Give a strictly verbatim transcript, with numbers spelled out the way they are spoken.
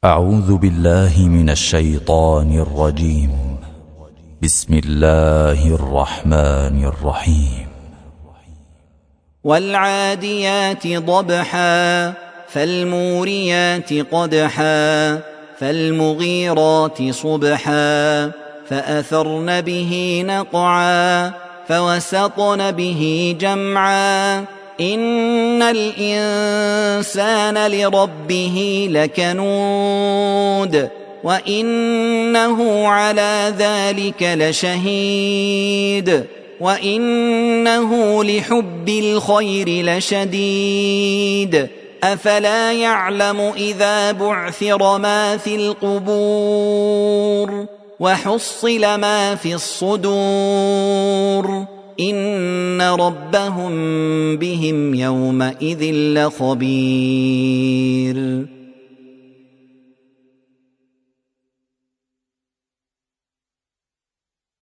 أعوذ بالله من الشيطان الرجيم. بسم الله الرحمن الرحيم. والعاديات ضبحا فالموريات قدحا فالمغيرات صبحا فأثرن به نقعا فوسطن به جمعا إن الإنسان لربه لكنود وإنه على ذلك لشهيد وإنه لحب الخير لشديد أفلا يعلم إذا بعثر ما في القبور وحصل ما في الصدور إن ربهم بهم يومئذ لخبير.